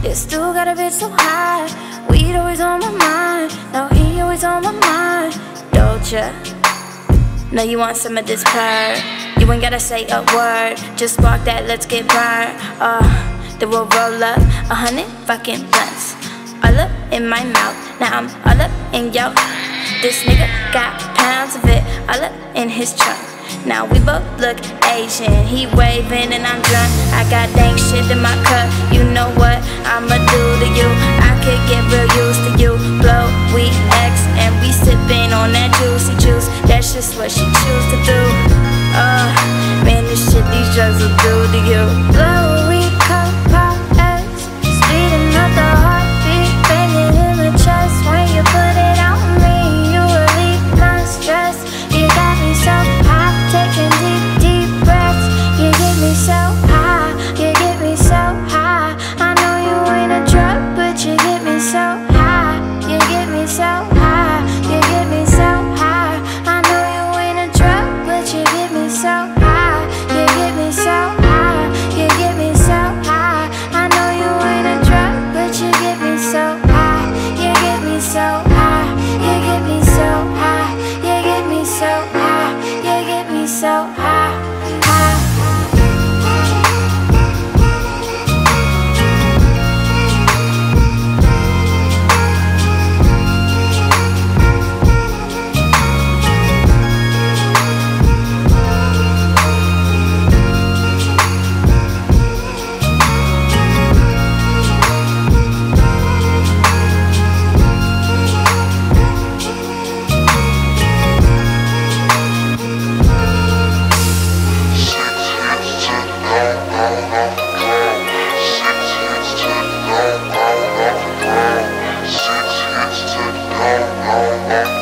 You still got a bitch so high. Weed always on my mind. No, he always on my mind. Doja, know you want some of this purr. You ain't gotta say a word, just spark that, let's get burned. Then we'll roll up 100 fucking blunts, all up in my mouth. Now I'm all up in yo. This nigga got pounds of it, all up in his trunk. Now we both look Asian, he waving and I'm drunk. I got dank shit in my cup, you know what I'ma do to you. I could get real used to you. Blow, we X, and we sipping on that juicy juice. That's just what she choose to do. Man, this shit these drugs will do to you. Blow, we cup, pop, X, speeding up the heartbeat, banging in my chest. When you put it on me, you relieve my stress. You got me so high, taking deep, deep breaths. You get me so high, you get me so high. I know you ain't a drug, but you get me so high. You get me so high, you get me so high. I know you ain't a drug, but you get me so high. You get me so high, you get me so high. I know you ain't a drug, but you get me so high. You get me so high, you get me so high. You get me so high, you get me so high, high. No.